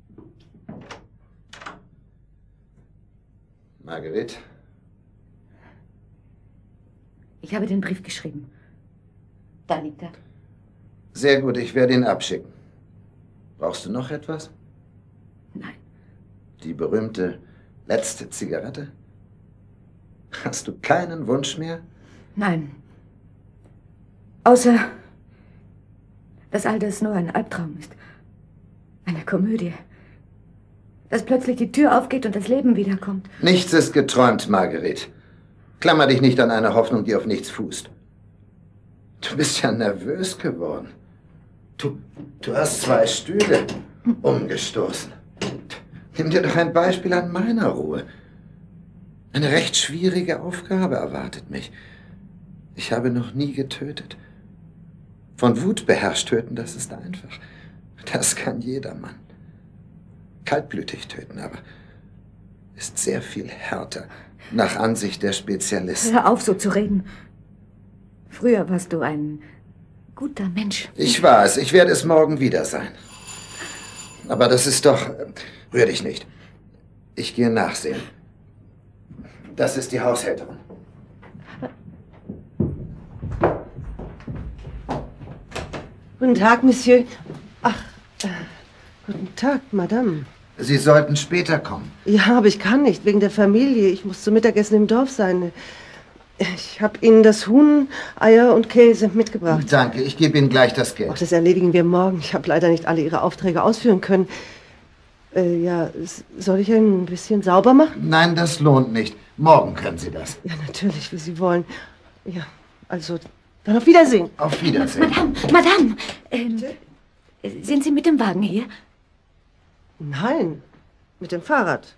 Marguerite?
Ich habe den Brief geschrieben. Da liegt er.
Sehr gut, ich werde ihn abschicken. Brauchst du noch etwas?
Nein.
Die berühmte letzte Zigarette? Hast du keinen Wunsch mehr?
Nein. Außer, dass all das nur ein Albtraum ist. Eine Komödie. Dass plötzlich die Tür aufgeht und das Leben wiederkommt.
Nichts ist geträumt, Marguerite. Klammer dich nicht an eine Hoffnung, die auf nichts fußt. Du bist ja nervös geworden. Du, du hast zwei Stühle umgestoßen. Nimm dir doch ein Beispiel an meiner Ruhe. Eine recht schwierige Aufgabe erwartet mich. Ich habe noch nie getötet. Von Wut beherrscht töten, das ist einfach. Das kann jedermann. Kaltblütig töten aber ist sehr viel härter, nach Ansicht der Spezialisten.
Hör auf, so zu reden. Früher warst du ein guter Mensch.
Ich war es. Ich werde es morgen wieder sein. Aber das ist doch... Rühr dich nicht. Ich gehe nachsehen. Das ist die Haushälterin.
Guten Tag, Monsieur. Ach, äh, guten Tag, Madame.
Sie sollten später kommen.
Ja, aber ich kann nicht, wegen der Familie. Ich muss zum Mittagessen im Dorf sein. Ich habe Ihnen das Huhn, Eier und Käse mitgebracht.
Danke, ich gebe Ihnen gleich das Geld.
Ach, das erledigen wir morgen. Ich habe leider nicht alle Ihre Aufträge ausführen können. Äh, ja, soll ich ein bisschen sauber machen?
Nein, das lohnt nicht. Morgen können Sie das.
Ja, natürlich, wie Sie wollen. Ja, also, dann auf Wiedersehen.
Auf Wiedersehen.
Madame, Madame, ähm, sind Sie mit dem Wagen hier?
Nein, mit dem Fahrrad.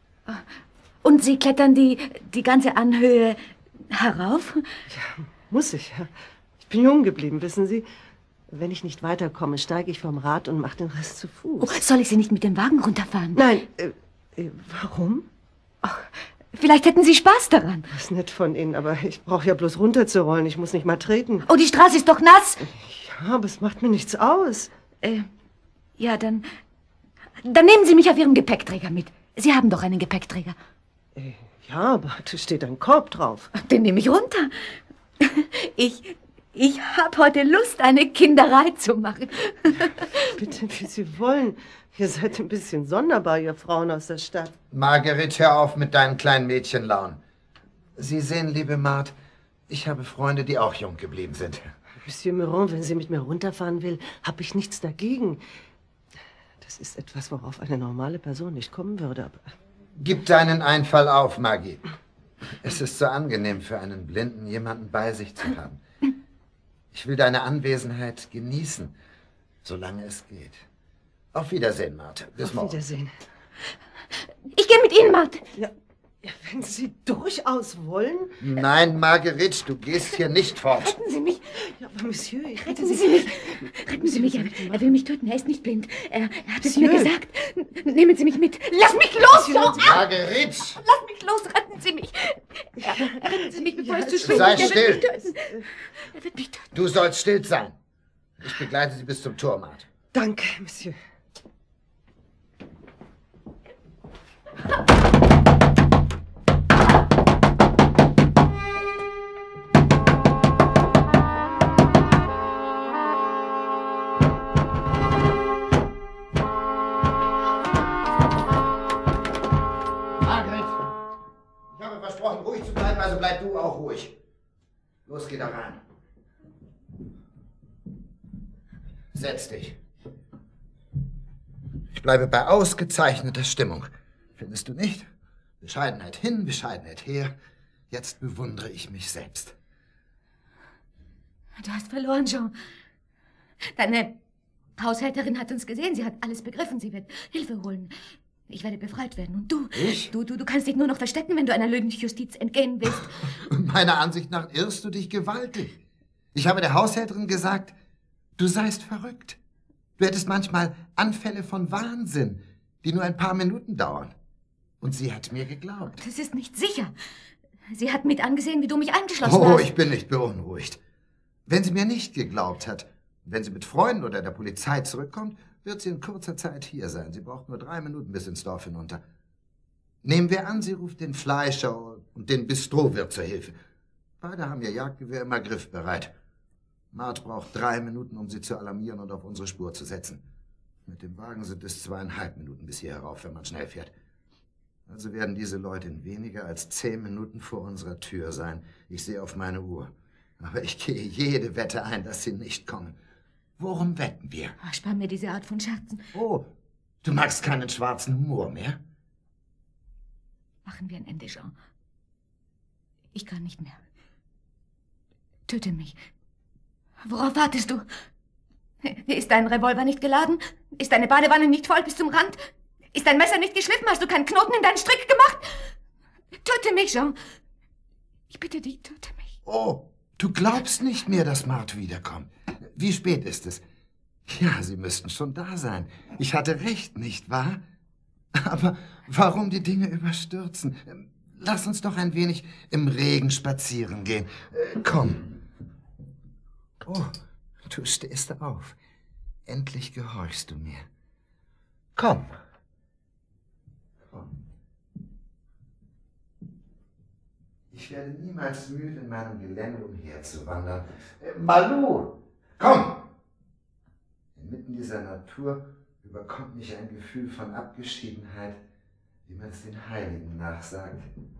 Und Sie klettern die, die ganze Anhöhe herauf?
Ja, muss ich. Ja. Ich bin jung geblieben, wissen Sie. Wenn ich nicht weiterkomme, steige ich vom Rad und mache den Rest zu Fuß.
Oh, soll ich Sie nicht mit dem Wagen runterfahren?
Nein, äh, äh, warum?
Ach, vielleicht hätten Sie Spaß daran.
Das ist nett von Ihnen, aber ich brauche ja bloß runterzurollen. Ich muss nicht mal treten.
Oh, die Straße ist doch nass.
Ja, aber es macht mir nichts aus.
Äh, ja, dann... Dann nehmen Sie mich auf Ihrem Gepäckträger mit. Sie haben doch einen Gepäckträger.
Äh, ja, aber da steht ein Korb drauf.
Den nehme ich runter. Ich... Ich habe heute Lust, eine Kinderei zu machen.
Bitte, wie Sie wollen. Ihr seid ein bisschen sonderbar, ihr Frauen aus der Stadt.
Marguerite, hör auf mit deinen kleinen Mädchenlaunen. Sie sehen, liebe Marthe, ich habe Freunde, die auch jung geblieben sind.
Monsieur Miron, wenn sie mit mir runterfahren will, habe ich nichts dagegen. Das ist etwas, worauf eine normale Person nicht kommen würde. Aber
Gib deinen Einfall auf, Maggie. Es ist so angenehm für einen Blinden, jemanden bei sich zu haben. Ich will deine Anwesenheit genießen, solange es geht. Auf Wiedersehen, Marthe. Bis
Auf
morgen.
Wiedersehen.
Ich gehe mit Ihnen, Marthe.
Ja, ja, wenn Sie durchaus wollen.
Nein, Marguerite, du gehst hier nicht fort.
Retten Sie mich.
Ja, aber Monsieur, ich
Retten Sie mich. Retten Sie mich. Er, er will mich töten. Er ist nicht blind. Er, er hat es mir
Monsieur.
gesagt. N- Nehmen Sie mich mit. Lass mich los, so.
Marguerite!
Lass mich los. Retten Sie mich. Ja, retten Sie mich, bevor es zu spät ist.
Sei
Er
still.
wird mich töten. Er wird mich töten.
Du sollst still sein. Ich begleite sie bis zum Tor, Marthe.
Danke, Monsieur.
Ich habe versprochen, ruhig zu bleiben, also bleib du auch ruhig. Los, geh da rein. Setz dich. Ich bleibe bei ausgezeichneter Stimmung. Findest du nicht? Bescheidenheit hin, Bescheidenheit her. Jetzt bewundere ich mich selbst.
Du hast verloren, Jean. Deine Haushälterin hat uns gesehen. Sie hat alles begriffen. Sie wird Hilfe holen. Ich werde befreit werden. Und du?
Ich?
Du, du, du kannst dich nur noch verstecken, wenn du einer Lynchjustiz entgehen willst.
Meiner Ansicht nach irrst du dich gewaltig. Ich habe der Haushälterin gesagt, du seist verrückt. Du hättest manchmal Anfälle von Wahnsinn, die nur ein paar Minuten dauern. Und sie hat mir geglaubt.
Das ist nicht sicher. Sie hat mit angesehen, wie du mich eingeschlossen
Oh,
hast.
ich bin nicht beunruhigt. Wenn sie mir nicht geglaubt hat, wenn sie mit Freunden oder der Polizei zurückkommt, wird sie in kurzer Zeit hier sein. Sie braucht nur drei Minuten bis ins Dorf hinunter. Nehmen wir an, sie ruft den Fleischer und den Bistrowirt zur Hilfe. Beide haben ihr Jagdgewehr immer griffbereit. Mart braucht drei Minuten, um sie zu alarmieren und auf unsere Spur zu setzen. Mit dem Wagen sind es zweieinhalb Minuten bis hier herauf, wenn man schnell fährt. Also werden diese Leute in weniger als zehn Minuten vor unserer Tür sein. Ich sehe auf meine Uhr. Aber ich gehe jede Wette ein, dass sie nicht kommen. Worum wetten wir?
Oh, spar mir diese Art von Scherzen.
Oh, du magst keinen schwarzen Humor mehr?
Machen wir ein Ende, Jean. Ich kann nicht mehr. Töte mich. Worauf wartest du? Ist dein Revolver nicht geladen? Ist deine Badewanne nicht voll bis zum Rand? Ist dein Messer nicht geschliffen? Hast du keinen Knoten in deinen Strick gemacht? Töte mich, Jean. Ich bitte dich, töte mich.
Oh, du glaubst nicht mehr, dass Mart wiederkommt. Wie spät ist es? Ja, sie müssten schon da sein. Ich hatte recht, nicht wahr? Aber warum die Dinge überstürzen? Lass uns doch ein wenig im Regen spazieren gehen. Äh, komm. Oh, du stehst auf. Endlich gehorchst du mir. Komm. Komm. Ich werde niemals müde, in meinem Gelände umherzuwandern. Äh, Malou! Komm! Inmitten dieser Natur überkommt mich ein Gefühl von Abgeschiedenheit, wie man es den Heiligen nachsagt.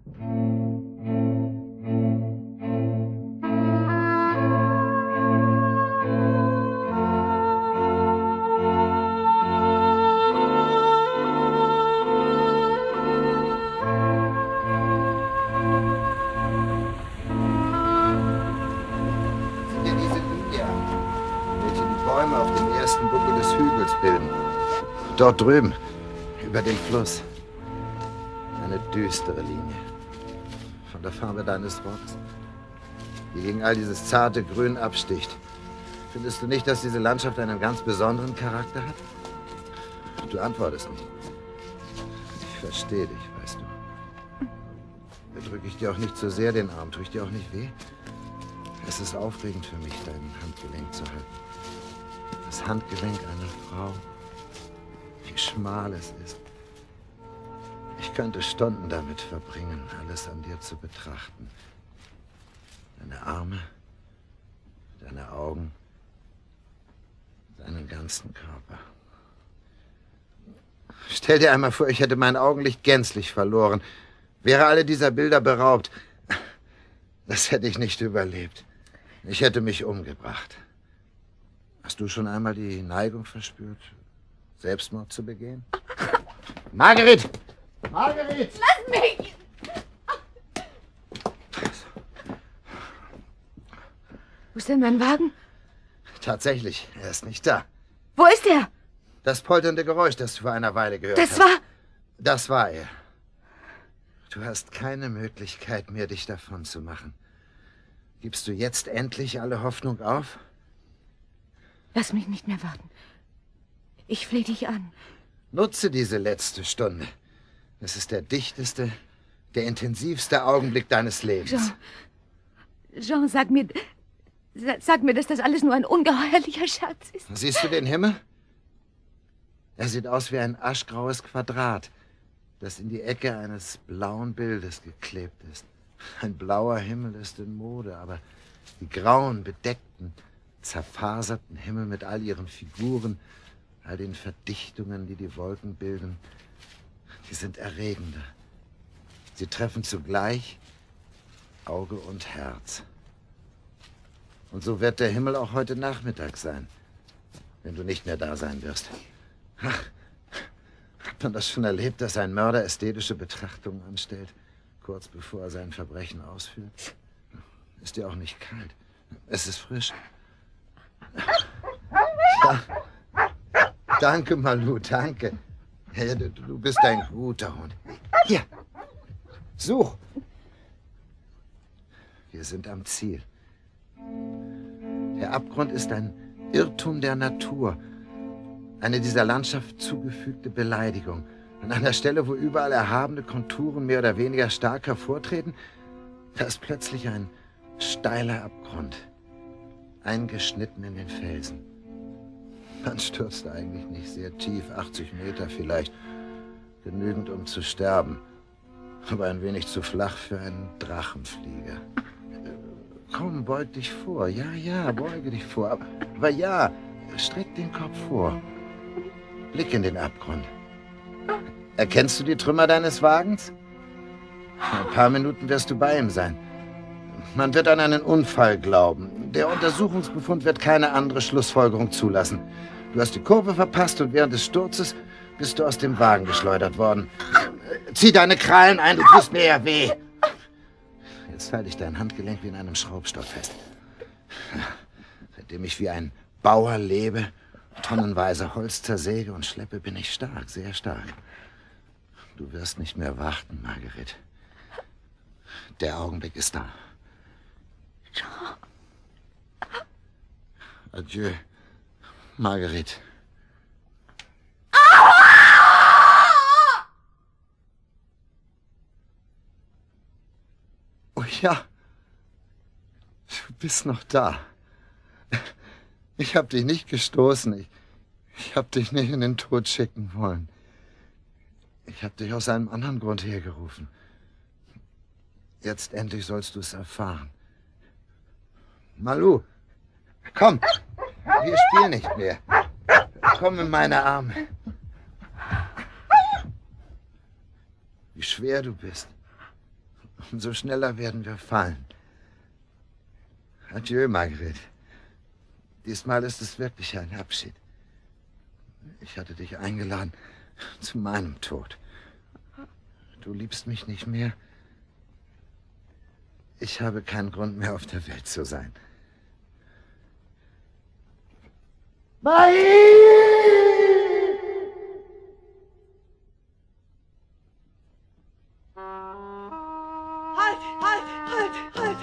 Dort drüben, über den Fluss. Eine düstere Linie. Von der Farbe deines Rocks, die gegen all dieses zarte Grün absticht. Findest du nicht, dass diese Landschaft einen ganz besonderen Charakter hat? Du antwortest nicht. Ich verstehe dich, weißt du. Da drücke ich dir auch nicht zu sehr den Arm. Tue ich dir auch nicht weh? Es ist aufregend für mich, dein Handgelenk zu halten. Das Handgelenk einer Frau. Wie schmal es ist. Ich könnte Stunden damit verbringen, alles an dir zu betrachten. Deine Arme, deine Augen, deinen ganzen Körper. Stell dir einmal vor, ich hätte mein Augenlicht gänzlich verloren. Wäre alle dieser Bilder beraubt. Das hätte ich nicht überlebt. Ich hätte mich umgebracht. Hast du schon einmal die Neigung verspürt, Selbstmord zu begehen? Marguerite! Marguerite!
Lass mich! Wo ist denn mein Wagen?
Tatsächlich, er ist nicht da.
Wo ist er?
Das polternde Geräusch, das du vor einer Weile gehört
Das
hast.
war...
Das war er. Du hast keine Möglichkeit mehr, dich davon zu machen. Gibst du jetzt endlich alle Hoffnung auf?
Lass mich nicht mehr warten. Ich flehe dich an.
Nutze diese letzte Stunde. Es ist der dichteste, der intensivste Augenblick deines Lebens.
Jean, Jean, sag mir, sag mir, dass das alles nur ein ungeheuerlicher Scherz ist.
Siehst du den Himmel? Er sieht aus wie ein aschgraues Quadrat, das in die Ecke eines blauen Bildes geklebt ist. Ein blauer Himmel ist in Mode, aber die grauen, bedeckten, zerfaserten Himmel mit all ihren Figuren, all den Verdichtungen, die die Wolken bilden, die sind erregender. Sie treffen zugleich Auge und Herz. Und so wird der Himmel auch heute Nachmittag sein, wenn du nicht mehr da sein wirst. Ach, hat man das schon erlebt, dass ein Mörder ästhetische Betrachtungen anstellt? kurz bevor er sein Verbrechen ausführt. Ist dir auch nicht kalt? Es ist frisch. Ja. Danke, Malu, danke. Ja, du, du bist ein guter Hund. Hier, such. Wir sind am Ziel. Der Abgrund ist ein Irrtum der Natur. Eine dieser Landschaft zugefügte Beleidigung. An einer Stelle, wo überall erhabene Konturen mehr oder weniger stark hervortreten, da ist plötzlich ein steiler Abgrund. Eingeschnitten in den Felsen. Man stürzt eigentlich nicht sehr tief, achtzig Meter vielleicht. Genügend, um zu sterben. Aber ein wenig zu flach für einen Drachenflieger. Komm, beug dich vor. Ja, ja, beuge dich vor. Aber, aber ja, streck den Kopf vor. Blick in den Abgrund. Erkennst du die Trümmer deines Wagens? In ein paar Minuten wirst du bei ihm sein. Man wird an einen Unfall glauben. Der Untersuchungsbefund wird keine andere Schlussfolgerung zulassen. Du hast die Kurve verpasst und während des Sturzes bist du aus dem Wagen geschleudert worden. Zieh deine Krallen ein, du tust mir ja weh. Jetzt halte ich dein Handgelenk wie in einem Schraubstock fest. Seitdem ich wie ein Bauer lebe, tonnenweise Holz zersäge und schleppe, bin ich stark, sehr stark. Du wirst nicht mehr warten, Marguerite. Der Augenblick ist da. Adieu, Marguerite. Oh ja, du bist noch da. Ich hab dich nicht gestoßen. Ich, ich hab dich nicht in den Tod schicken wollen. Ich hab dich aus einem anderen Grund hergerufen. Jetzt endlich sollst du es erfahren. Malu, komm, wir spielen nicht mehr. Komm in meine Arme. Wie schwer du bist. Umso schneller werden wir fallen. Adieu, Marguerite. Diesmal ist es wirklich ein Abschied. Ich hatte dich eingeladen zu meinem Tod. Du liebst mich nicht mehr. Ich habe keinen Grund mehr, auf der Welt zu sein. Marie!
Halt, halt, halt, halt!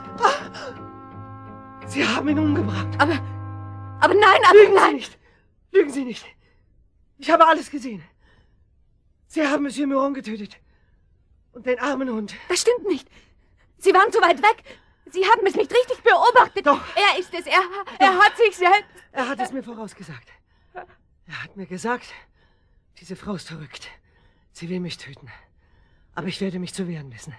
Ah. Sie haben ihn umgebracht.
Aber, aber nein, aber
Lügen
nein!
Sie nicht! Lügen Sie nicht! Ich habe alles gesehen. Sie haben Monsieur Miron getötet. Und den armen Hund.
Das stimmt nicht. Sie waren zu weit weg. Sie haben es nicht richtig beobachtet.
Doch.
Er ist es. Er, er hat sich selbst...
Er hat es mir vorausgesagt. Er hat mir gesagt, diese Frau ist verrückt. Sie will mich töten. Aber ich werde mich zu wehren wissen.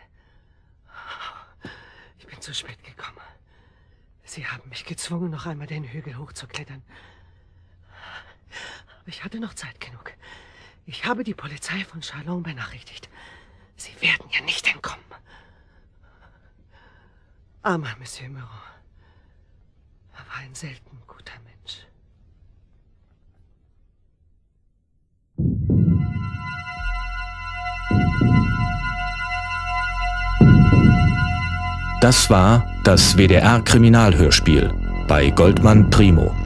Ich bin zu spät gekommen. Sie haben mich gezwungen, noch einmal den Hügel hochzuklettern. Aber ich hatte noch Zeit genug. Ich habe die Polizei von Chalon benachrichtigt. Sie werden ja nicht entkommen. Armer Monsieur Miron. Er war ein selten guter Mensch.
Das war das W D R-Kriminalhörspiel bei Goldmann Primo.